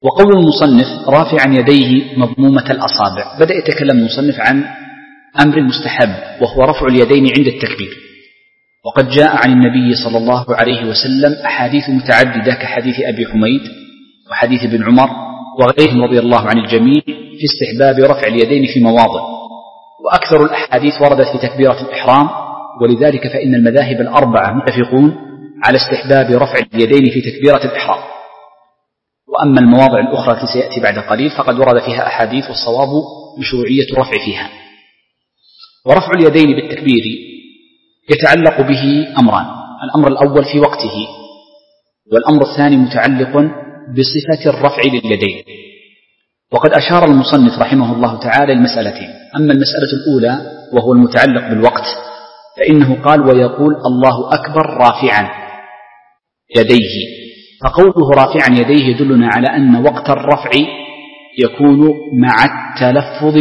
وقول المصنف رافعا يديه مضمومة الأصابع، بدأ يتكلم المصنف عن أمر مستحب وهو رفع اليدين عند التكبير. وقد جاء عن النبي صلى الله عليه وسلم أحاديث متعددة كحديث أبي حميد وحديث ابن عمر وغيرهم رضي الله عن الجميع في استحباب رفع اليدين في مواضع، وأكثر الأحاديث وردت في تكبيرة الإحرام، ولذلك فإن المذاهب الأربعة متفقون على استحباب رفع اليدين في تكبيرة الإحرام. وأما المواضع الأخرى التي سيأتي بعد قليل فقد ورد فيها أحاديث والصواب مشروعية الرفع فيها. ورفع اليدين بالتكبير يتعلق به أمران: الأمر الأول في وقته، والأمر الثاني متعلق بصفة الرفع لليدين. وقد أشار المصنف رحمه الله تعالى المسألتين. أما المسألة الأولى وهو المتعلق بالوقت فإنه قال: ويقول الله أكبر رافعا يديه. فقوله رافعا يديه يدلنا على أن وقت الرفع يكون مع التلفظ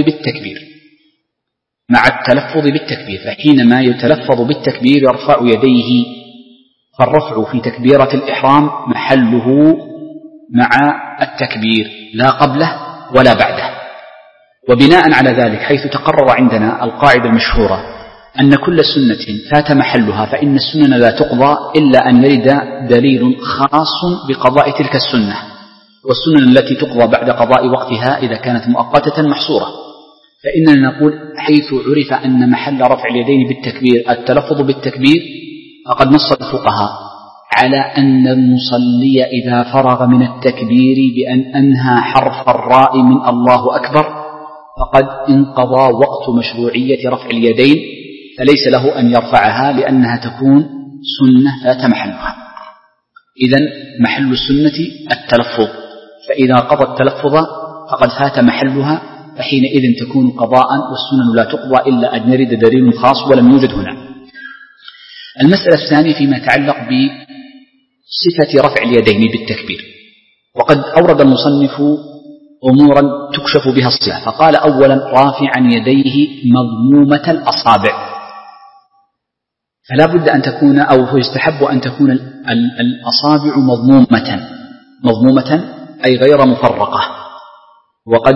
بالتكبير، فحينما يتلفظ بالتكبير يرفع يديه، فالرفع في تكبيرة الإحرام محله مع التكبير لا قبله ولا بعده. وبناء على ذلك حيث تقرر عندنا القاعدة المشهورة أن كل سنة فات محلها فإن السنن لا تقضى إلا أن يرد دليل خاص بقضاء تلك السنة، والسنن التي تقضى بعد قضاء وقتها إذا كانت مؤقتة محصورة. فإننا نقول حيث عرف أن محل رفع اليدين بالتكبير التلفظ بالتكبير، فقد نص الفقهاء على أن المصلي إذا فرغ من التكبير بأن أنهى حرف الراء من الله أكبر فقد انقضى وقت مشروعية رفع اليدين، فليس له أن يرفعها لأنها تكون سنة فات محلها. إذن محل السنة التلفظ، فإذا قضى التلفظ فقد فات محلها، فحينئذ تكون قضاء، والسنن لا تقضى إلا أن يرد دليل خاص ولم يوجد هنا. المسألة الثانية فيما يتعلق بصفة رفع اليدين بالتكبير، وقد أورد المصنف أمورا تكشف بها الصفة، فقال أولا رافعا يديه مضمومة الأصابع، فلا بد أن تكون أو يستحب أن تكون الأصابع مضمومة أي غير مفرقة. وقد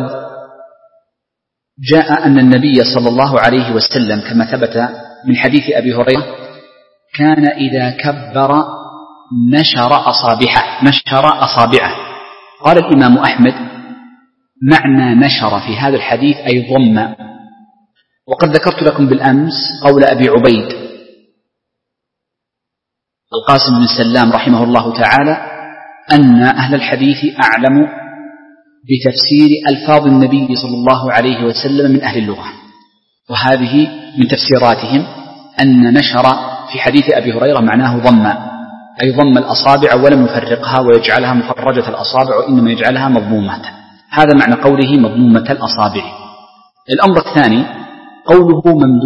جاء أن النبي صلى الله عليه وسلم كما ثبت من حديث أبي هريرة كان إذا كبر نشر أصابعه. قال الإمام أحمد معنى نشر في هذا الحديث أي ضم. وقد ذكرت لكم بالأمس قول أبي عبيد القاسم بن سلام رحمه الله تعالى أن أهل الحديث أعلم بتفسير ألفاظ النبي صلى الله عليه وسلم من أهل اللغة، وهذه من تفسيراتهم أن نشر في حديث أبي هريرة معناه ضم، أي ضم الأصابع ولم يفرقها ويجعلها مفرجة الأصابع، وإنما يجعلها مضمومات. هذا معنى قوله مضمومة الأصابع. الأمر الثاني قوله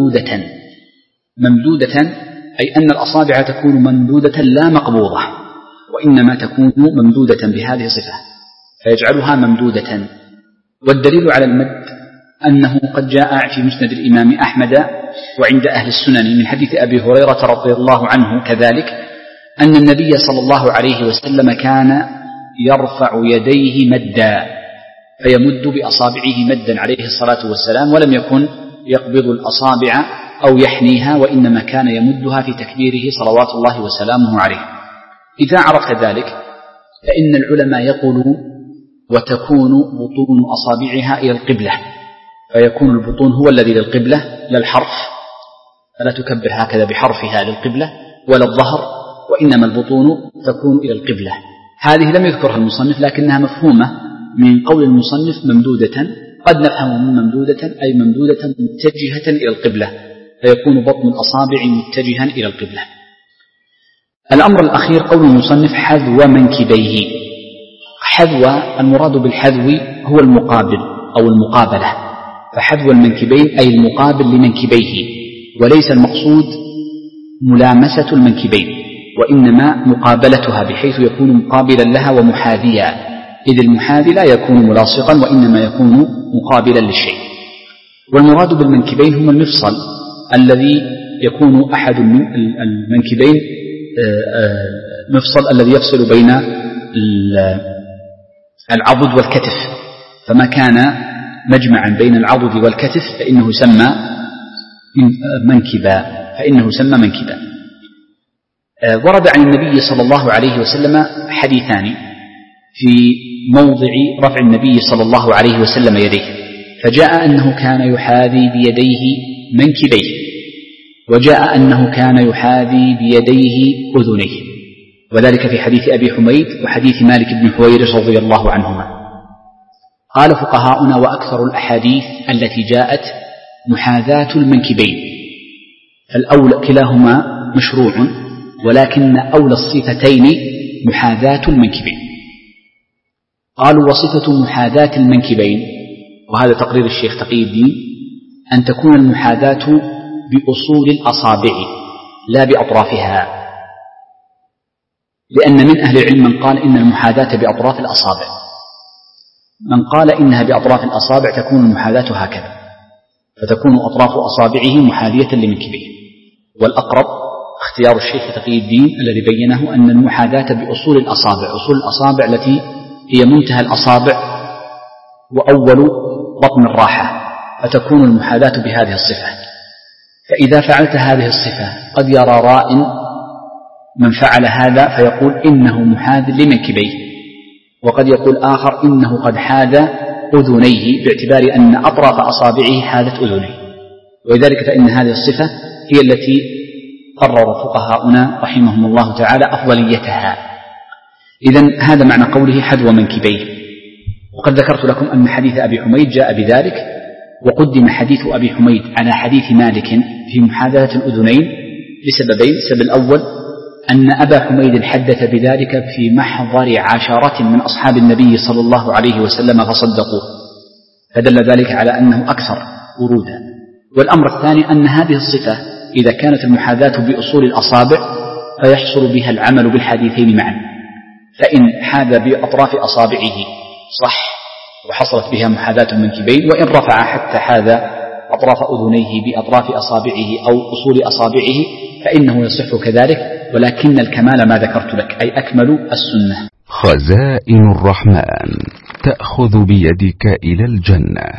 ممدودة أي أن الأصابع تكون ممدودة لا مقبوضة، وإنما تكون ممدودة بهذه الصفة فيجعلها ممدودة. والدليل على المد أنه قد جاء في مسند الإمام أحمد وعند أهل السنن من حديث أبي هريرة رضي الله عنه كذلك أن النبي صلى الله عليه وسلم كان يرفع يديه مدا، فيمد بأصابعه مدا عليه الصلاة والسلام، ولم يكن يقبض الأصابع أو يحنيها، وإنما كان يمدها في تكبيره صلوات الله وسلامه عليه. إذا عرفت ذلك فإن العلماء يقولون وتكون بطون أصابعها إلى القبلة، فيكون البطون هو الذي للقبلة لا الحرف، فلا تكبر هكذا بحرفها للقبلة ولا الظهر، وإنما البطون تكون إلى القبلة. هذه لم يذكرها المصنف لكنها مفهومة من قول المصنف ممدودة، قد نفهم من ممدودة أي ممدودة متجهة إلى القبلة، فيكون بطن الأصابع متجها إلى القبلة. الأمر الأخير قول المصنف حذو منكبيه. حذو المراد بالحذو هو المقابل أو المقابلة، فحذو المنكبين أي المقابل لمنكبيه، وليس المقصود ملامسة المنكبين، وإنما مقابلتها بحيث يكون مقابلا لها ومحاذيا، إذ المحاذي لا يكون ملاصقا وإنما يكون مقابلا للشيء. والمراد بالمنكبين هم المفصل الذي يكون أحد المنكبين مفصل الذي يفصل بين العضد والكتف، فما كان مجمعا بين العضد والكتف فإنه يسمى منكبا. ورد عن النبي صلى الله عليه وسلم حديثان في موضع رفع النبي صلى الله عليه وسلم يديه، فجاء أنه كان يحاذي بيديه منكبيه، وجاء أنه كان يحاذي بيديه أذنيه، وذلك في حديث أبي حميد وحديث مالك بن حويرث رضي الله عنهما. قال فقهاؤنا وأكثر الأحاديث التي جاءت محاذاة المنكبين، فالأول كلاهما مشروع، ولكن أولى الصفتين محاذاة المنكبين. قالوا وصفة محاذاة المنكبين، وهذا تقرير الشيخ تقي الدين، أن تكون المحاذاة بأصول الأصابع لا بأطرافها، لأن من أهل العلم من قال إن المحاذاة بأطراف الأصابع، من قال إنها بأطراف الأصابع تكون المحاذاة هكذا، فتكون أطراف أصابعه محاذية لمنكبيه. والأقرب اختيار الشيخ تقي الدين الذي بينه أن المحاذاة بأصول الأصابع، أصول الأصابع التي هي منتهى الأصابع وأول بطن الراحة، فتكون المحاذاة بهذه الصفة. فإذا فعلت هذه الصفة قد يرى راء من فعل هذا فيقول إنه محاذ لمنكبيه، وقد يقول آخر إنه قد حاذ أذنيه، باعتبار أن أطراف أصابعه حاذت أذنيه، ولذلك فإن هذه الصفة هي التي قرر فقهاؤنا رحمهم الله تعالى أفضليتها. إذن هذا معنى قوله حذو منكبيه. وقد ذكرت لكم أن حديث أبي حميد جاء بذلك، وقدم حديث أبي حميد على حديث مالك في محاذاة الأذنين لسببين. السبب الأول أن أبا حميد حدث بذلك في محضر 10 من أصحاب النبي صلى الله عليه وسلم فصدقوه، فدل ذلك على أنه أكثر ورودا. والأمر الثاني أن هذه الصفة إذا كانت المحاذاة بأصول الأصابع فيحصل بها العمل بالحديثين معا، فإن حاذ بأطراف أصابعه صح وحصلت بها محاذاة المنكبين، وإن رفع حتى حاذ أطراف أذنيه بأطراف أصابعه أو أصول أصابعه فإنه يصح كذلك، ولكن الكمال ما ذكرت لك، أي أكمل السنة. خزائن الرحمن تأخذ بيدك إلى الجنة.